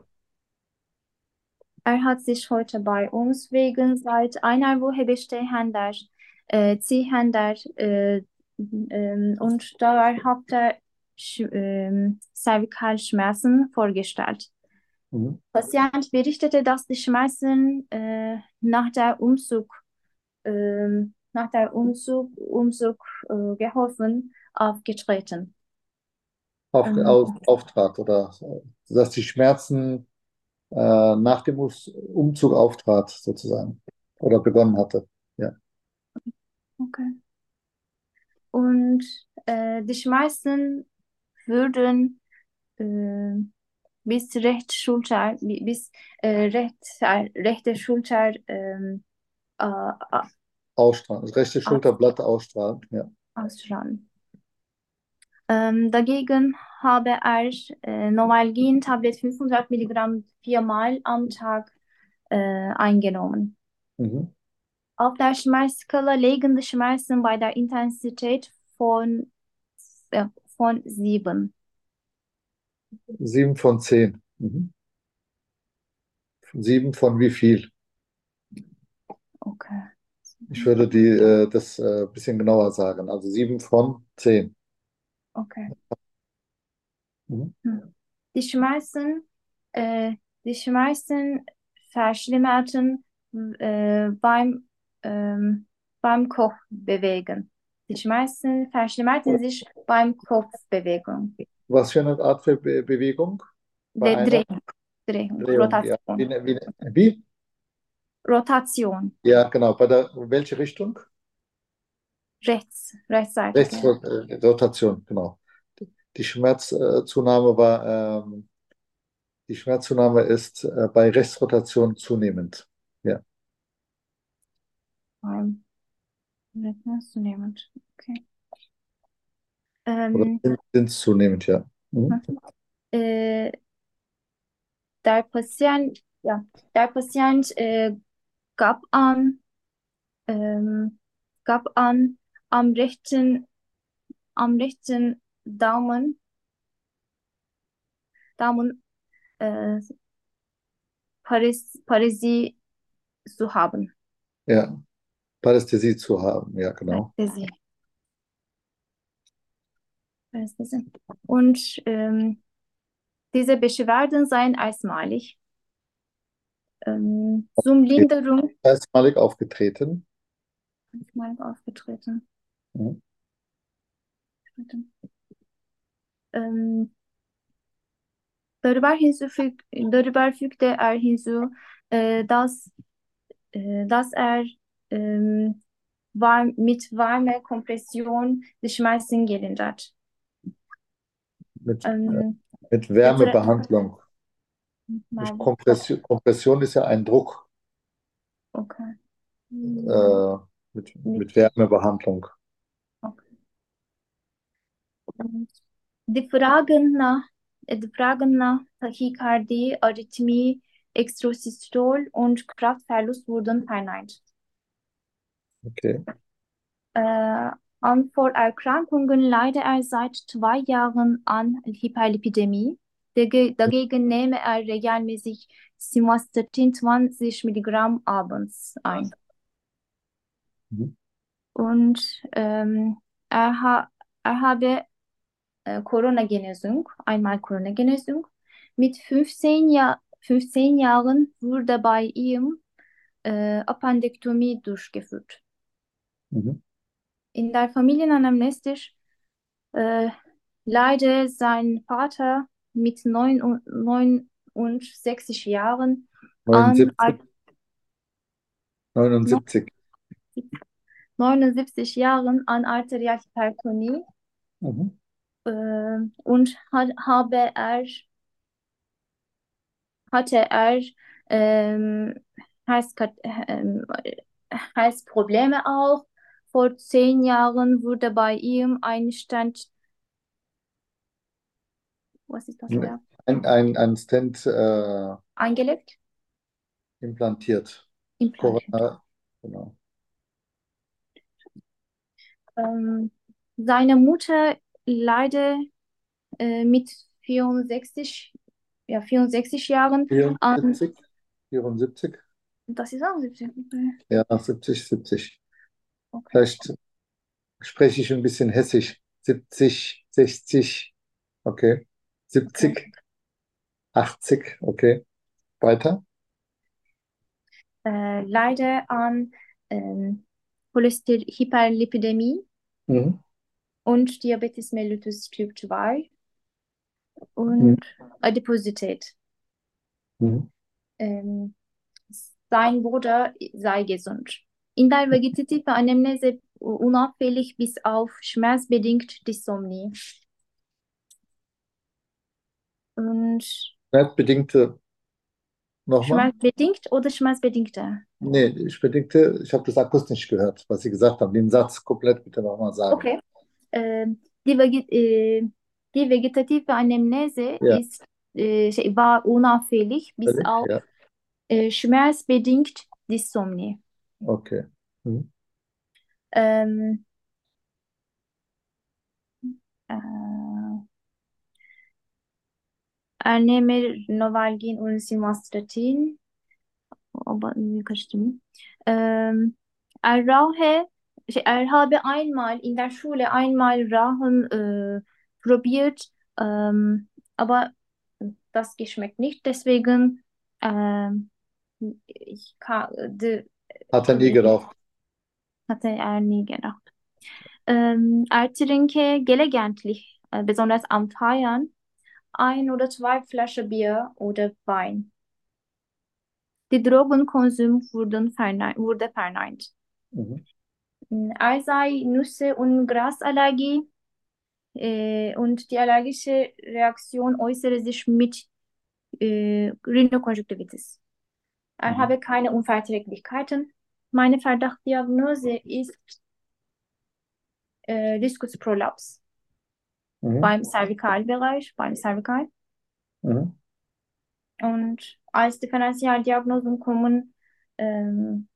S2: Er hat sich heute bei uns wegen seit einer Woche bestehender äh, ziehender äh, ähm, und dauerhafter Sch ähm, Cervicalschmerzen vorgestellt.
S1: Mhm.
S2: Patient berichtete, dass die Schmerzen äh, nach der Umzug, ähm, nach der Umzug, Umzug äh, geholfen aufgetreten.
S1: Auf,
S2: Ähm,
S1: auf, auftrat oder dass die Schmerzen äh, nach dem Us- Umzug auftrat, sozusagen. Oder begonnen hatte. Ja.
S2: okay. Und äh, die Schmerzen würden äh, bis rechte Schulter, bis äh, recht, äh, rechte Schulter ähm, äh, äh,
S1: Ausstrahlen. Das rechte Schulterblatt ausstrahlen. Ja.
S2: ausstrahlen. Ähm, dagegen habe er äh, Novalgin-Tablet fünfhundert Milligramm viermal am Tag äh, eingenommen.
S1: Mhm.
S2: Auf der Schmerzskala liegen die Schmerzen bei der Intensität von, äh, von sieben.
S1: Sieben von zehn. Mhm. Sieben von wie viel?
S2: Okay.
S1: Ich würde die, äh, das ein äh, bisschen genauer sagen. Also sieben von zehn.
S2: Okay.
S1: Mhm.
S2: Hm. Die Schmerzen, äh, die Schmerzen verschlimmerten äh, beim, ähm, beim Kopfbewegen. Die Schmerzen verschlimmerten sich beim Kopfbewegung.
S1: Was für eine Art für Be Bewegung? Bei
S2: Der
S1: einer
S2: Drehung, Drehung,
S1: Drehung, ja. Wie,
S2: Rotation.
S1: wie, wie?
S2: Rotation,
S1: Ja, genau. Bei der, welche Richtung?
S2: rechts, rechtsseitige.
S1: Rechtsrotation, genau. Die Schmerzzunahme war, ähm, die Schmerzzunahme ist äh, bei Rechtsrotation zunehmend. Ja.
S2: Beim Rhythmus zunehmend. Okay.
S1: Oder
S2: Ähm,
S1: sind es zunehmend, ja. Mhm.
S2: äh, der Patient, ja, der Patient äh, gab an, ähm, gab an, am rechten, am rechten Daumen, Daumen äh, Paris, Paresi zu haben.
S1: Ja. Parästhesie zu haben, ja, genau.
S2: Paresi. Paresi. Und ähm, diese Beschwerden seien erstmalig. Ähm, zum Linderung
S1: Erstmalig aufgetreten.
S2: erstmalig aufgetreten.
S1: Mhm.
S2: Ähm, darüber, hinzufüg, darüber fügte er hinzu, äh, dass, äh, dass er ähm, warm, mit warmer Kompression die Schmerzen gelindert.
S1: Mit, äh,
S2: Ähm,
S1: mit
S2: Betre
S1: Wärmebehandlung. Nicht
S2: mal,
S1: Kompression, Kompression ist ja ein Druck.
S2: okay.
S1: Äh, mit,
S2: Mit,
S1: mit Wärmebehandlung.
S2: okay. Und die Fragen nach, äh, die Fragen nach Tachykardie, Arrhythmie, Extrasystol und Kraftverlust wurden verneint.
S1: Okay.
S2: Äh, an Vorerkrankungen leidet er seit zwei Jahren an Hyperlipidemie. Dage- Dagegen nehme er regelmäßig Simvastatin zwanzig Milligramm abends ein.
S1: Mhm.
S2: Und ähm, er, ha er habe äh, Corona-Genesung, einmal Corona-Genesung. Mit fünfzehn, ja fünfzehn Jahren wurde bei ihm äh, Appendektomie durchgeführt.
S1: Mhm.
S2: In der Familienanamnese äh, leider sein Vater mit neun neunundsechzig Jahren an
S1: neunundsiebzig, neunundsiebzig.
S2: neunundsiebzig Jahren an Arterialhypertonie
S1: Mhm.
S2: äh, und hat, habe er, hatte er ähm, Herzkat- ähm, Herzprobleme auch. Vor zehn Jahren wurde bei ihm ein Stand, was ist das Wort?
S1: Ein, ein, ein Stent äh,
S2: Eingelegt,
S1: implantiert.
S2: implantiert.
S1: Corona, genau.
S2: Ähm, seine Mutter leider äh, mit vierundsechzig, ja, vierundsechzig Jahren an,
S1: vierundsiebzig, vierundsiebzig,
S2: das ist auch siebzig, okay.
S1: ja, siebzig, siebzig.
S2: Okay.
S1: Vielleicht spreche ich ein bisschen hessisch. siebzig, sechzig, okay.
S2: Okay.
S1: siebzig, achtzig, okay. Weiter.
S2: Äh, leider an ähm, Cholester-Hyperlipidemie
S1: Mhm.
S2: und Diabetes mellitus Typ zwei
S1: Mhm.
S2: und Adiposität.
S1: Mhm.
S2: Ähm, sein Bruder sei gesund. In der vegetativen Anamnese unauffällig bis auf schmerzbedingt Dysomnie. Und
S1: Schmerzbedingte, nochmal?
S2: schmerzbedingt oder schmerzbedingte?
S1: Nee, ich bedingte, ich habe das akustisch nicht gehört, was Sie gesagt haben. Den Satz komplett bitte nochmal sagen.
S2: Okay. Ähm, die, Veget äh, die vegetative Anamnese
S1: Ja,
S2: ist, äh, şey, war unauffällig bis
S1: völlig,
S2: auf
S1: ja,
S2: äh, schmerzbedingt Dysomnie.
S1: okay. Mhm.
S2: Ähm, äh, er nehme Novalgin und Simvastatin. Aber irgendwie karıştırmayayım. Ähm, Errahe, şey, er habe einmal in der Schule einmal Rauchen äh, probiert, ähm, aber das geschmeckt nicht. Deswegen ähm, ich ka- de,
S1: Hat er nie
S2: de,
S1: geraucht.
S2: hatte er nie gedacht. Ähm, er trinke gelegentlich, äh, besonders am Feiern, ein oder zwei Flaschen Bier oder Wein. Die Drogenkonsum wurden verne wurde verneint.
S1: Mhm.
S2: Er sei Nüsse- und Grasallergie äh, und die allergische Reaktion äußere sich mit äh, Rhinokonjunktivitis. Er
S1: Mhm.
S2: habe keine Unverträglichkeiten. Meine Verdachtdiagnose ist äh, Diskusprolaps
S1: Mhm.
S2: beim Cervikalbereich, beim Cervical.
S1: Mhm.
S2: Und als Differentialdiagnosen kommen, ähm,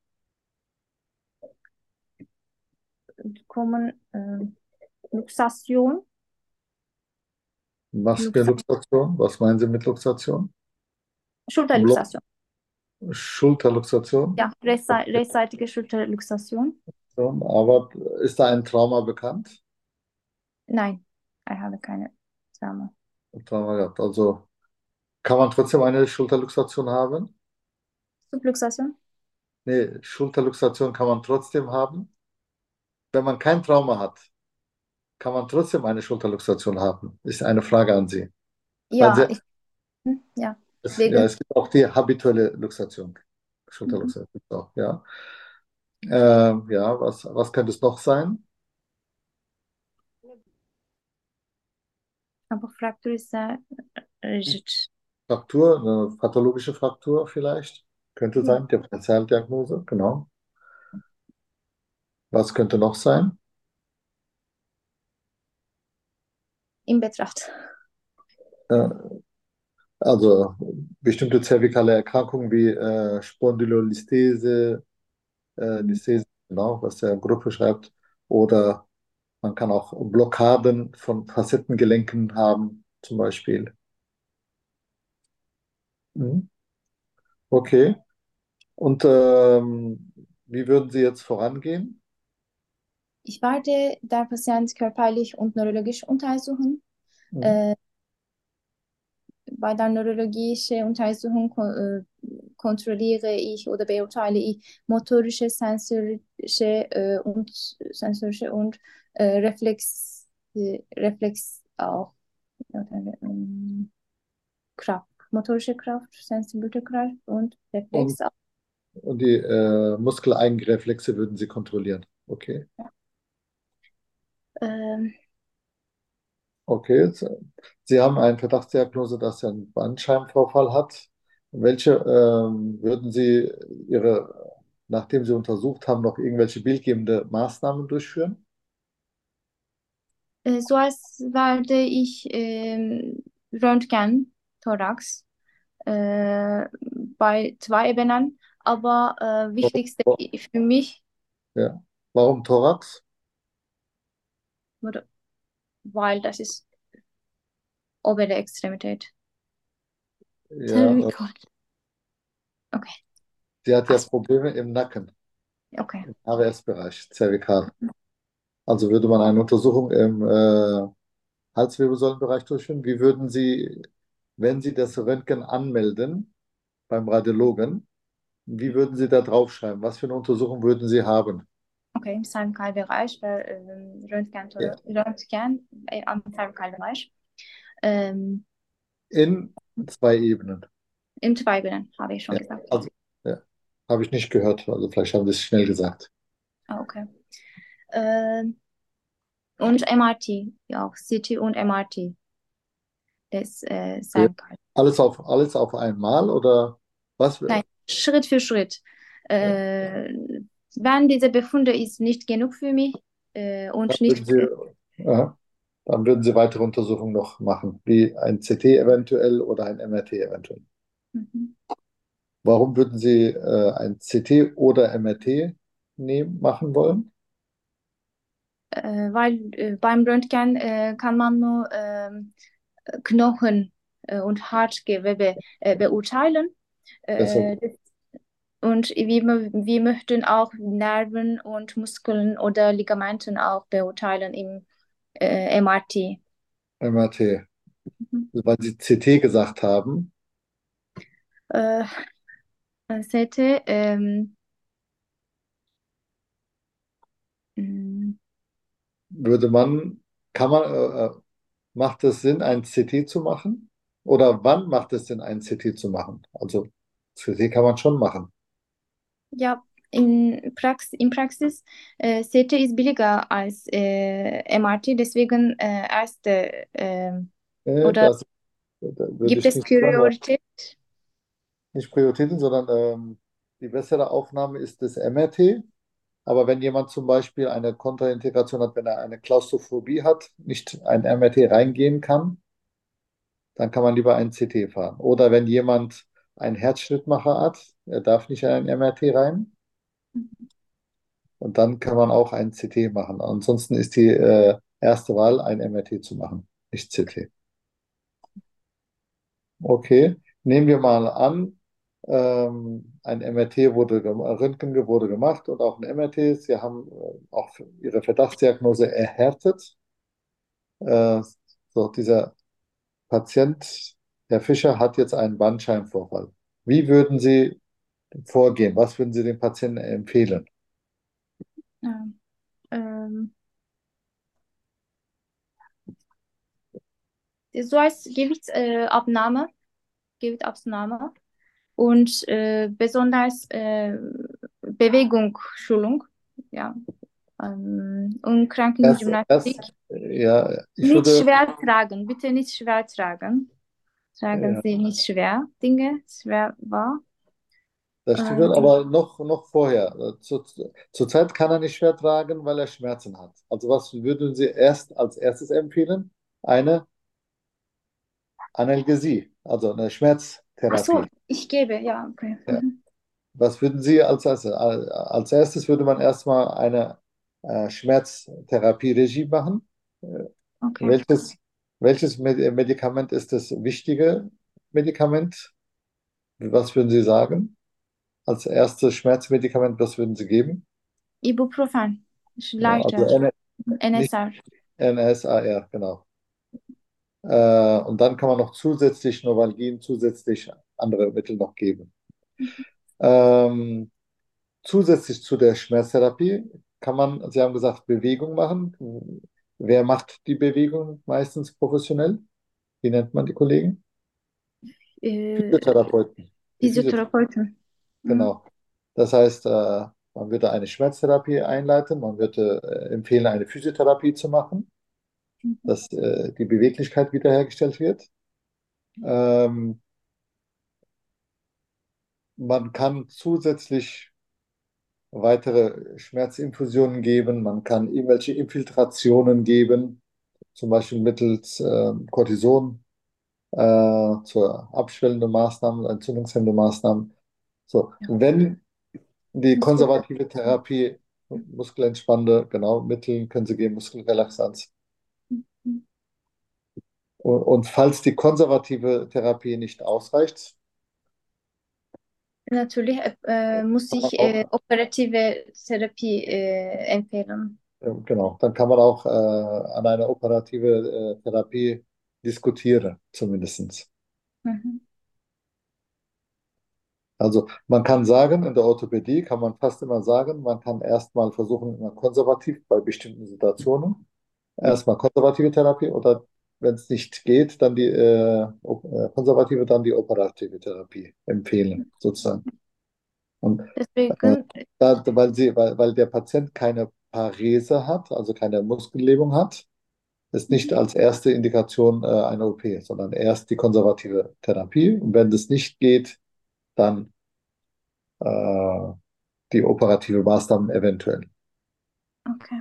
S2: kommen ähm, Luxation,
S1: Was für
S2: Luxa
S1: Luxation? Was meinen Sie mit Luxation? Block,
S2: Schulterluxation.
S1: Schulterluxation?
S2: Ja, rechtssei- rechtsseitige Schulterluxation.
S1: Aber ist da ein Trauma bekannt?
S2: Nein, ich habe keine Trauma.
S1: Trauma gehabt. Also kann man trotzdem eine Schulterluxation haben?
S2: Subluxation?
S1: Nee, Schulterluxation kann man trotzdem haben. Wenn man kein Trauma hat, kann man trotzdem eine Schulterluxation haben? Ist eine Frage an Sie. Weil
S2: Ja,
S1: Sie,
S2: ich, hm, ja,
S1: es, ja,
S2: wegen,
S1: es gibt auch die habituelle Luxation.
S2: mhm.
S1: Schulterluxation gibt es auch, ja. Ähm, ja, was, was könnte es noch sein?
S2: Aber Fraktur ist sehr rigid.
S1: Fraktur, eine pathologische Fraktur vielleicht. Könnte
S2: Ja,
S1: sein, Differentialdiagnose, genau. Was könnte noch sein?
S2: in Betracht.
S1: Äh, also bestimmte zervikale Erkrankungen wie äh, Spondylolistese, äh,
S2: Mhm.
S1: Listhese, genau, was der Gruppe schreibt. Oder man kann auch Blockaden von Facettengelenken haben, zum Beispiel. Mhm. Okay. Und ähm, wie würden Sie jetzt vorangehen?
S2: Ich werde der Patient körperlich und neurologisch untersuchen.
S1: Mhm.
S2: Äh, bei der neurologischen Untersuchung ko äh, kontrolliere ich oder beurteile ich motorische, sensorische äh, und sensorische und äh, Reflex, äh, Reflex auch. Oder, ähm, Kraft, motorische Kraft, sensible Kraft und
S1: Und,
S2: Reflex auch.
S1: und die äh, Muskeleigenreflexe würden Sie kontrollieren. Okay.
S2: Ähm,
S1: Okay. jetzt, äh, Sie haben eine Verdachtsdiagnose, dass er einen Bandscheibenvorfall hat. Welche ähm, würden Sie Ihre, nachdem Sie untersucht haben, noch irgendwelche bildgebende Maßnahmen durchführen?
S2: äh, so als werde ich ähm, Röntgen, Thorax, äh, bei zwei Ebenen, aber äh, wichtigste
S1: Warum,
S2: für mich,
S1: ja. Warum Thorax?
S2: oder, weil das ist obere Extremität.
S1: Ja, äh,
S2: Cervical. Okay,
S1: sie hat ja
S2: also,
S1: Probleme im Nacken,
S2: okay.
S1: im A W S-Bereich, zervikal. Also würde man eine Untersuchung im äh, Halswirbelsäulenbereich durchführen. Wie würden Sie, wenn Sie das Röntgen anmelden beim Radiologen, wie würden Sie da draufschreiben? Was für eine Untersuchung würden Sie haben?
S2: Okay, im Cervicalbereich, äh, ähm, Röntgen,
S1: Ja.
S2: Röntgen äh, am Cervicalbereich. Ähm,
S1: In zwei Ebenen.
S2: Im zwei Ebenen, habe ich schon
S1: Ja.
S2: gesagt.
S1: Also, ja. Habe ich nicht gehört. Also vielleicht haben Sie es schnell gesagt.
S2: Ah, okay. Ähm, und M R T, ja, auch C T und M R T des äh,
S1: Ja.
S2: Cervical.
S1: Alles auf, alles auf einmal oder was?
S2: Nein, Schritt für Schritt.
S1: Ja.
S2: Äh, wenn diese Befunde ist nicht genug für mich äh,
S1: Dann
S2: und
S1: würden
S2: nicht,
S1: Sie, aha, dann würden Sie weitere Untersuchungen noch machen, wie ein C T eventuell oder ein M R T eventuell.
S2: mhm.
S1: Warum würden Sie äh, ein C T oder M R T nehmen, machen wollen?
S2: äh, weil äh, beim Röntgen äh, kann man nur ähm, Knochen äh, und Hartgewebe äh, beurteilen.
S1: Deshalb,
S2: Äh, Und wir, mö- wir möchten auch Nerven und Muskeln oder Ligamenten auch beurteilen im äh, M R T.
S1: M R T.
S2: Mhm.
S1: Weil Sie C T gesagt haben,
S2: Äh, C T, ähm, mh,
S1: würde man, kann man, äh, äh, macht es Sinn, ein C T zu machen? Oder wann macht es Sinn, ein C T zu machen? Also C T kann man schon machen.
S2: ja, in Prax in Praxis, äh, C T ist billiger als äh, M R T, deswegen äh, erste, ähm,
S1: Äh,
S2: oder
S1: das da würde
S2: gibt
S1: ich
S2: es
S1: nicht sagen,
S2: Priorität?
S1: nicht Prioritäten, sondern ähm, die bessere Aufnahme ist das M R T. Aber wenn jemand zum Beispiel eine Kontraindikation hat, wenn er eine Klaustrophobie hat, nicht ein M R T reingehen kann, dann kann man lieber ein C T fahren. Oder wenn jemand einen Herzschrittmacher hat, er darf nicht in ein M R T rein, und dann kann man auch ein C T machen. Ansonsten ist die äh, erste Wahl, ein M R T zu machen, nicht C T. Okay, nehmen wir mal an, ähm, ein M R T wurde, gem- Röntgen wurde gemacht und auch ein M R T. Sie haben äh, auch Ihre Verdachtsdiagnose erhärtet. Äh, so, dieser Patient, Herr Fischer, hat jetzt einen Bandscheibenvorfall. Wie würden Sie vorgehen? Was würden Sie dem Patienten empfehlen?
S2: Ja, ähm, so als Gewichtsabnahme, äh, Abnahme, Gewichtsabnahme und äh, besonders äh, Bewegungsschulung, ja, ähm, und
S1: Erst,
S2: Krankengymnastik.
S1: erst, ja, ich
S2: Nicht
S1: würde,
S2: schwer tragen, bitte nicht schwer tragen. Tragen
S1: ja,
S2: Sie nicht schwer Dinge, schwer war.
S1: das stimmt schon,
S2: Ähm,
S1: aber noch, noch vorher. Zu, zurzeit kann er nicht schwer tragen, weil er Schmerzen hat. Also was würden Sie erst als erstes empfehlen? Eine Analgesie, also eine
S2: ach so,
S1: Schmerztherapie.
S2: ich gebe, ja, okay.
S1: Ja.
S2: Mhm.
S1: Was würden Sie als erstes? Als erstes würde man erstmal eine äh, Schmerztherapie-Regie machen. Äh,
S2: Okay.
S1: welches, welches Med- Medikament ist das wichtige Medikament? Was würden Sie sagen? Als erstes Schmerzmedikament, was würden Sie geben?
S2: Ibuprofen, ist
S1: Genau, also
S2: leichter.
S1: N nicht
S2: N S A R.
S1: N S A R, genau. Äh, und dann kann man noch zusätzlich Novalgin, zusätzlich andere Mittel noch geben. Ähm, Zusätzlich zu der Schmerztherapie kann man, Sie haben gesagt, Bewegung machen. Wer macht die Bewegung meistens professionell? Wie nennt man die Kollegen?
S2: Äh,
S1: Physiotherapeuten. Die Physiotherapeuten,
S2: Physiotherapeutin. Mhm.
S1: genau. Das heißt, äh, man würde eine Schmerztherapie einleiten, man würde äh, empfehlen, eine Physiotherapie zu machen,
S2: Mhm.
S1: dass äh, die Beweglichkeit wiederhergestellt wird. Ähm, Man kann zusätzlich weitere Schmerzinfusionen geben, man kann irgendwelche Infiltrationen geben, zum Beispiel mittels äh, Cortison äh, zur abschwellenden Maßnahmen, entzündungshemmende Maßnahmen. So,
S2: Ja.
S1: wenn die
S2: Muskel.
S1: konservative Therapie, muskelentspannende, genau, Mittel können Sie geben, Muskelrelaxanz.
S2: Mhm.
S1: Und, und falls die konservative Therapie nicht ausreicht,
S2: Natürlich äh, äh, muss
S1: kann man
S2: ich äh,
S1: auch,
S2: operative Therapie äh, empfehlen.
S1: äh, genau, dann kann man auch äh, an eine operative äh, Therapie diskutieren, zumindest.
S2: Mhm.
S1: Also man kann sagen, in der Orthopädie kann man fast immer sagen, man kann erstmal versuchen, immer konservativ bei bestimmten Situationen, erstmal konservative Therapie oder wenn es nicht geht, dann die äh, op- äh, konservative, dann die operative Therapie empfehlen, sozusagen. Und äh,
S2: Deswegen,
S1: da, weil sie, weil, weil der Patient keine Parese hat, also keine Muskellähmung hat, ist nicht
S2: mhm.
S1: als erste Indikation äh, eine O P, sondern erst die konservative Therapie. Und wenn das nicht geht, dann äh, die operative Maßnahmen eventuell.
S2: Okay.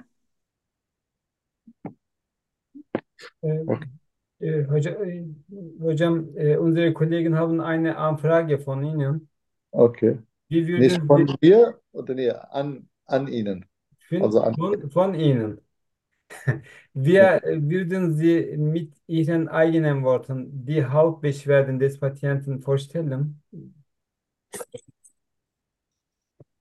S3: Äh,
S1: Okay.
S3: äh, Hoca, äh, Hocam, äh, unsere Kollegen haben eine Anfrage von Ihnen.
S1: Okay.
S3: Wie
S1: Nicht
S3: würden
S1: von
S3: Sie
S1: mir oder nee, an, an Ihnen. Also
S3: von,
S1: an.
S3: von, von Ihnen, wie
S1: Ja.
S3: äh, würden Sie mit Ihren eigenen Worten die Hauptbeschwerden des Patienten vorstellen?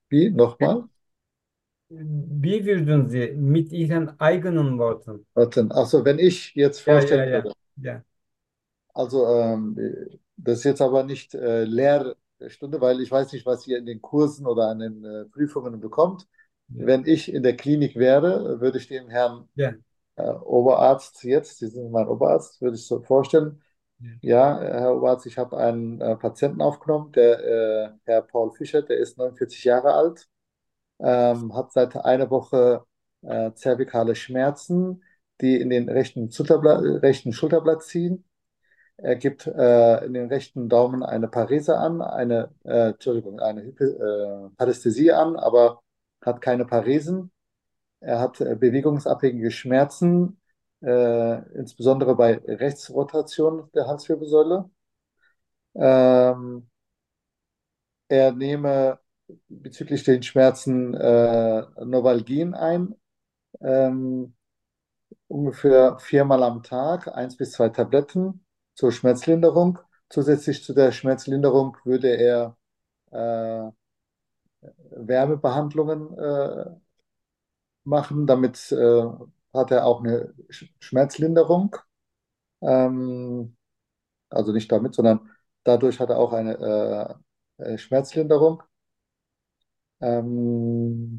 S1: Wie? Nochmal?
S3: Wie würden Sie mit Ihren eigenen Worten?
S1: Warte. Also, wenn ich jetzt
S3: Ja, ja,
S1: vorstellen
S3: ja,
S1: würde,
S3: ja,
S1: also ähm, das ist jetzt aber nicht äh, Lehrstunde, weil ich weiß nicht, was ihr in den Kursen oder an den äh, Prüfungen bekommt.
S3: ja,
S1: Wenn ich in der Klinik wäre, würde ich dem Herrn
S3: ja,
S1: äh, Oberarzt jetzt, Sie sind mein Oberarzt, würde ich so vorstellen,
S3: ja,
S1: ja, äh, Herr Oberarzt, ich habe einen äh, Patienten aufgenommen, der äh, Herr Paul Fischer, der ist neunundvierzig Jahre alt, ähm, hat seit einer Woche äh, zervikale Schmerzen, die in den rechten Schulterblatt, rechten Schulterblatt ziehen. Er gibt äh, in den rechten Daumen eine Parese an, eine, äh, Entschuldigung, eine Hypo, äh, Parästhesie an, aber hat keine Paresen. Er hat äh, bewegungsabhängige Schmerzen, äh, insbesondere bei Rechtsrotation der Halswirbelsäule. Ähm, Er nehme bezüglich den Schmerzen äh, Novalgin ein, ähm, ungefähr viermal am Tag, eins bis zwei Tabletten zur Schmerzlinderung. Zusätzlich zu der Schmerzlinderung würde er äh, Wärmebehandlungen äh, machen. Damit äh, hat er auch eine Sch Schmerzlinderung. Ähm, also nicht damit, sondern dadurch hat er auch eine äh, äh, Schmerzlinderung. Ähm,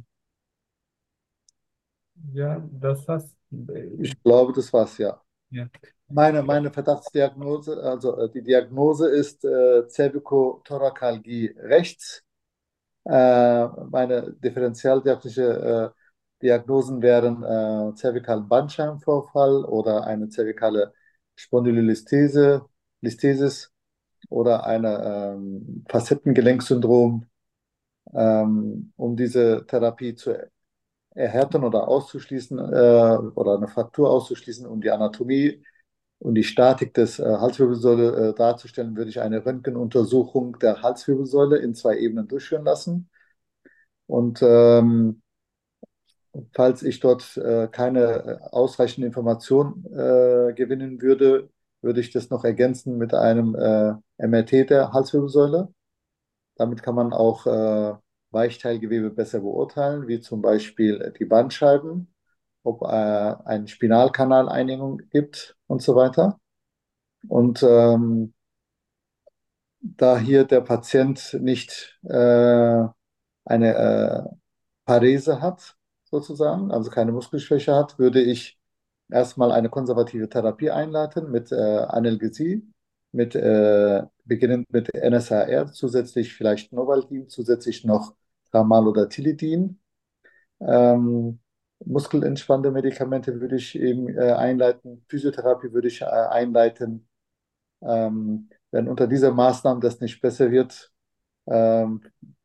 S3: ja, das war's. Äh,
S1: Ich glaube, das war's, ja.
S3: Ja,
S1: Meine, meine Verdachtsdiagnose, also äh, die Diagnose ist äh, Cervicothorakalgie rechts. Äh, meine differentialdiagnostische äh, Diagnosen wären äh, zervikalen Bandscheibenvorfall oder eine zervikale Spondylolisthese, Listhesis oder eine ähm, Facettengelenksyndrom. Ähm, um diese Therapie zu erhärten oder auszuschließen äh, oder eine Fraktur auszuschließen, um die Anatomie und die Statik des äh, Halswirbelsäule äh, darzustellen, würde ich eine Röntgenuntersuchung der Halswirbelsäule in zwei Ebenen durchführen lassen. Und ähm, falls ich dort äh, keine äh, ausreichende Information äh, gewinnen würde, würde ich das noch ergänzen mit einem äh, M R T der Halswirbelsäule. Damit kann man auch äh, Weichteilgewebe besser beurteilen, wie zum Beispiel die Bandscheiben, ob äh, eine Spinalkanaleinigung gibt und so weiter. Und ähm, da hier der Patient nicht äh, eine äh, Parese hat, sozusagen, also keine Muskelschwäche hat, würde ich erstmal eine konservative Therapie einleiten mit äh, Analgesie, mit, äh, beginnend mit N S A R, zusätzlich vielleicht Novalgin, zusätzlich noch Tramal oder Tilidin. Ähm, muskelentspannende Medikamente würde ich eben äh, einleiten, Physiotherapie würde ich äh, einleiten. Ähm, wenn unter dieser Maßnahme das nicht besser wird, ähm,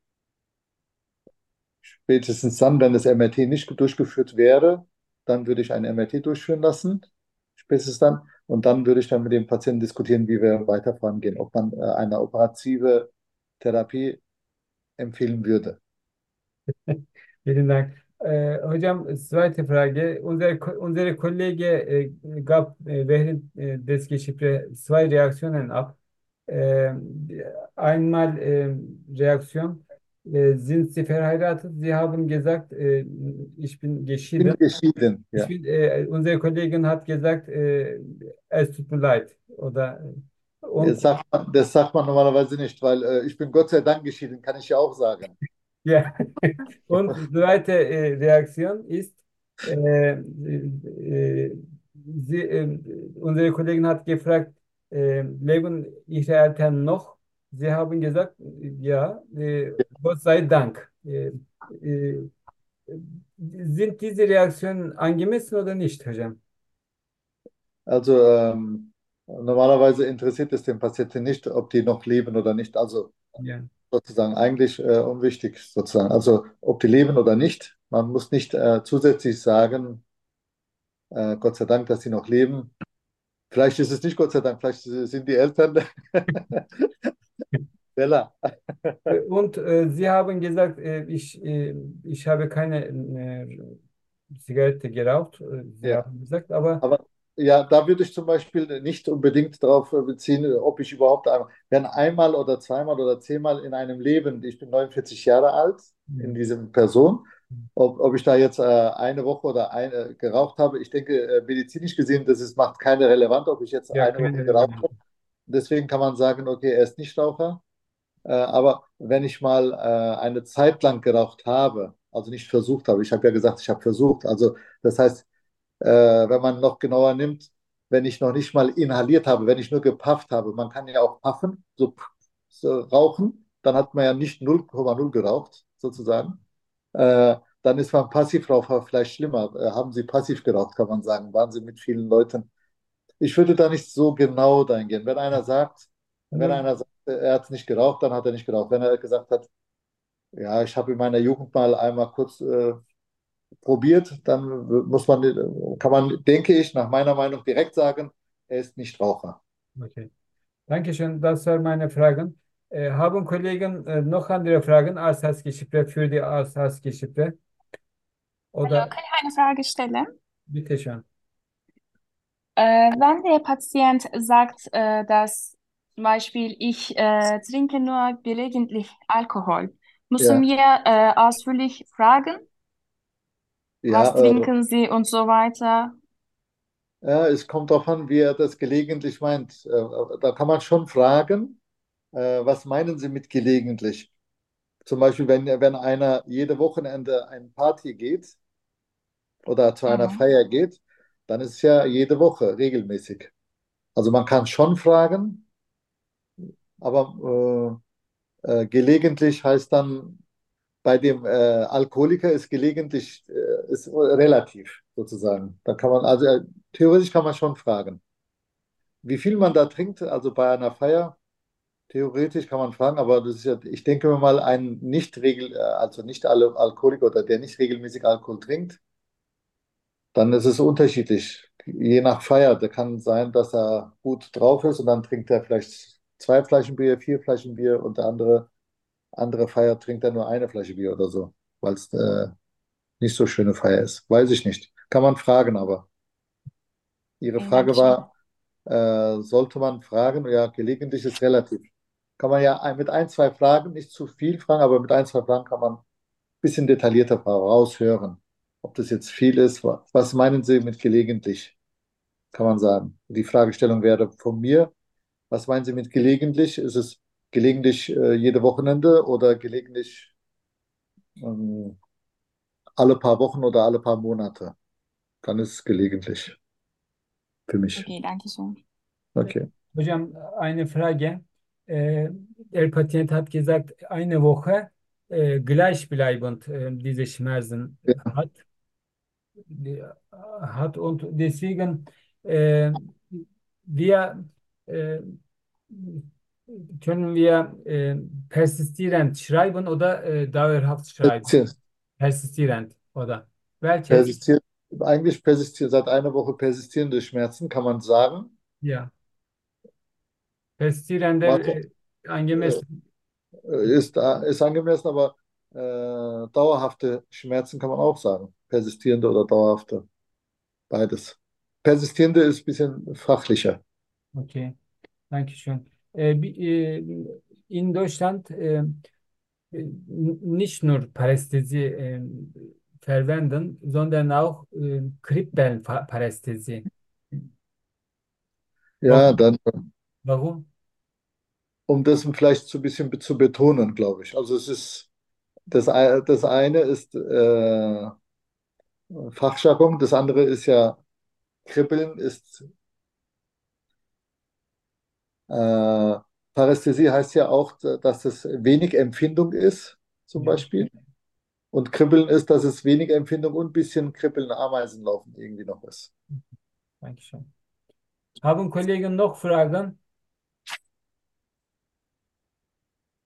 S1: spätestens dann, wenn das M R T nicht durchgeführt wäre, dann würde ich ein M R T durchführen lassen, spätestens dann. Und dann würde ich dann mit dem Patienten diskutieren, wie wir weiter vorangehen, ob man äh, eine operative Therapie empfehlen würde.
S3: vielen Dank. Äh, hocam zweite Frage. Unsere, Ko- unsere Kollege äh, gab äh, während äh, des Gesprächs zwei Reaktionen ab. Äh, einmal äh, Reaktion, äh, sind Sie verheiratet? Sie haben gesagt, äh, ich bin
S1: Ich bin
S3: geschieden.
S1: geschieden,
S3: Ich
S1: ja.
S3: bin, äh, unsere Kollegin hat gesagt, äh, es tut mir leid. Oder,
S1: Das
S3: und
S1: sagt man, das sagt man normalerweise nicht, weil äh, ich bin Gott sei Dank geschieden, kann ich ja auch sagen.
S3: ja, und die zweite äh, Reaktion ist, äh, äh, sie, äh, unsere Kollegin hat gefragt, äh, leben Ihre Eltern noch? Sie haben gesagt, ja, äh, Gott sei Dank. Äh, äh, sind diese Reaktionen angemessen oder nicht, hocam?
S1: Also ähm, normalerweise interessiert es den Patienten nicht, ob die noch leben oder nicht. Also
S3: Ja.
S1: sozusagen eigentlich äh, unwichtig sozusagen. Also ob die leben oder nicht. Man muss nicht äh, zusätzlich sagen, äh, Gott sei Dank, dass sie noch leben. Vielleicht ist es nicht Gott sei Dank, vielleicht sind die Eltern Bella.
S3: Äh, Und äh, Sie haben gesagt, äh, ich, äh, ich habe keine äh, Zigarette geraucht. Äh, Sie
S1: Ja,
S3: haben gesagt, aber
S1: aber Ja, da würde ich zum Beispiel nicht unbedingt darauf beziehen, ob ich überhaupt einmal, wenn einmal oder zweimal oder zehnmal in einem Leben, ich bin neunundvierzig Jahre alt, in
S3: Ja.
S1: diesem Person, ob, ob ich da jetzt äh, eine Woche oder eine geraucht habe, ich denke, äh, medizinisch gesehen, das ist, macht keine Relevanz, ob ich jetzt
S3: Ja,
S1: eine
S3: keine
S1: Woche geraucht
S3: Relevanz.
S1: habe. Deswegen kann man sagen, okay, er ist Nichtraucher. Äh, aber wenn ich mal äh, eine Zeit lang geraucht habe, also nicht versucht habe, ich habe ja gesagt, ich habe versucht, also das heißt, äh, wenn man noch genauer nimmt, wenn ich noch nicht mal inhaliert habe, wenn ich nur gepafft habe, man kann ja auch puffen, so, so rauchen, dann hat man ja nicht null Komma null geraucht, sozusagen. Äh, dann ist man Passivraucher vielleicht schlimmer. Äh, haben Sie passiv geraucht, kann man sagen. Waren Sie mit vielen Leuten? Ich würde da nicht so genau eingehen. Wenn einer sagt, wenn
S3: Nur,
S1: einer sagt, er hat es nicht geraucht, dann hat er nicht geraucht. Wenn er gesagt hat, ja, ich habe in meiner Jugend mal einmal kurz äh, probiert, dann muss man, kann man, denke ich, nach meiner Meinung direkt sagen, er ist nicht Raucher.
S3: okay. Dankeschön, das waren meine Fragen. Äh, haben Kollegen äh, noch andere Fragen, Arzthausgeschichte für die Arzthausgeschichte?
S2: Ja,
S3: Oder
S2: kann ich eine Frage stellen?
S3: bitte schön.
S2: Äh, wenn der Patient sagt, äh, dass zum Beispiel ich äh, trinke nur gelegentlich Alkohol, müssen
S1: Ja,
S2: wir äh, ausführlich fragen, was
S1: ja, äh,
S2: trinken Sie und so weiter.
S1: ja, es kommt darauf an, wie er das gelegentlich meint. Äh, da kann man schon fragen, äh, was meinen Sie mit gelegentlich? Zum Beispiel, wenn, wenn einer jede Wochenende eine Party geht oder zu einer
S2: Mhm.
S1: Feier geht, dann ist es ja jede Woche regelmäßig. Also man kann schon fragen, aber äh, äh, gelegentlich heißt dann, bei dem äh, Alkoholiker ist gelegentlich äh, ist relativ sozusagen. Da kann man, also äh, theoretisch kann man schon fragen. Wie viel man da trinkt, also bei einer Feier, theoretisch kann man fragen, aber das ist ja, ich denke mir mal, ein nicht regel, äh, also nicht alle Alkoholiker oder der nicht regelmäßig Alkohol trinkt, dann ist es unterschiedlich. Je nach Feier, da kann sein, dass er gut drauf ist und dann trinkt er vielleicht zwei Flaschen Bier, vier Flaschen Bier und der andere, andere Feier trinkt er nur eine Flasche Bier oder so, weil es äh, nicht so schöne Feier ist. Weiß ich nicht. Kann man fragen, aber Ihre
S2: Okay,
S1: Frage
S2: danke schön.
S1: war, äh, sollte man fragen? Ja, gelegentlich ist relativ. Kann man ja ein- mit ein, zwei Fragen, nicht zu viel fragen, aber mit ein, zwei Fragen kann man ein bisschen detaillierter raushören. Ob das jetzt viel ist, wa- was meinen Sie mit gelegentlich, kann man sagen. Die Fragestellung wäre von mir, was meinen Sie mit gelegentlich? Ist es gelegentlich äh, jede Wochenende oder gelegentlich ähm, alle paar Wochen oder alle paar Monate? Dann ist es gelegentlich für mich.
S2: Okay, danke schön.
S1: Okay.
S3: Hocam eine Frage. Äh, der Patient hat gesagt, eine Woche äh, gleichbleibend äh, diese Schmerzen
S1: Ja,
S3: hat, die, hat und deswegen äh, wir äh, können wir äh, persistierend schreiben oder äh, dauerhaft schreiben.
S1: persistiert.
S3: Persistierend oder welches?
S1: Persistiert. Eigentlich persistiert seit einer Woche persistierende Schmerzen, kann man sagen.
S3: Ja, persistierender
S1: Warte,
S3: äh,
S1: äh,
S3: angemessen.
S1: ist, äh, ist angemessen, aber äh, dauerhafte Schmerzen kann man auch sagen. Persistierende oder dauerhafte, beides. Persistierende ist ein bisschen fachlicher.
S3: Okay, danke schön. Äh, bi- äh, in Deutschland äh, nicht nur Parästhesie äh, verwenden, sondern auch äh, Krippelparästhesie.
S1: Ja,
S3: Warum?
S1: dann,
S3: Warum?
S1: um das vielleicht so ein bisschen zu betonen, glaube ich. Also es ist, das, ei- das eine ist äh, Fachjargon, das andere ist ja Kribbeln, ist Äh, Parästhesie heißt ja auch, dass es wenig Empfindung ist, zum
S3: Ja,
S1: Beispiel. Und Kribbeln ist, dass es wenig Empfindung und ein bisschen Kribbeln, Ameisen laufen irgendwie noch ist.
S3: danke schön. Haben Kollegen noch Fragen?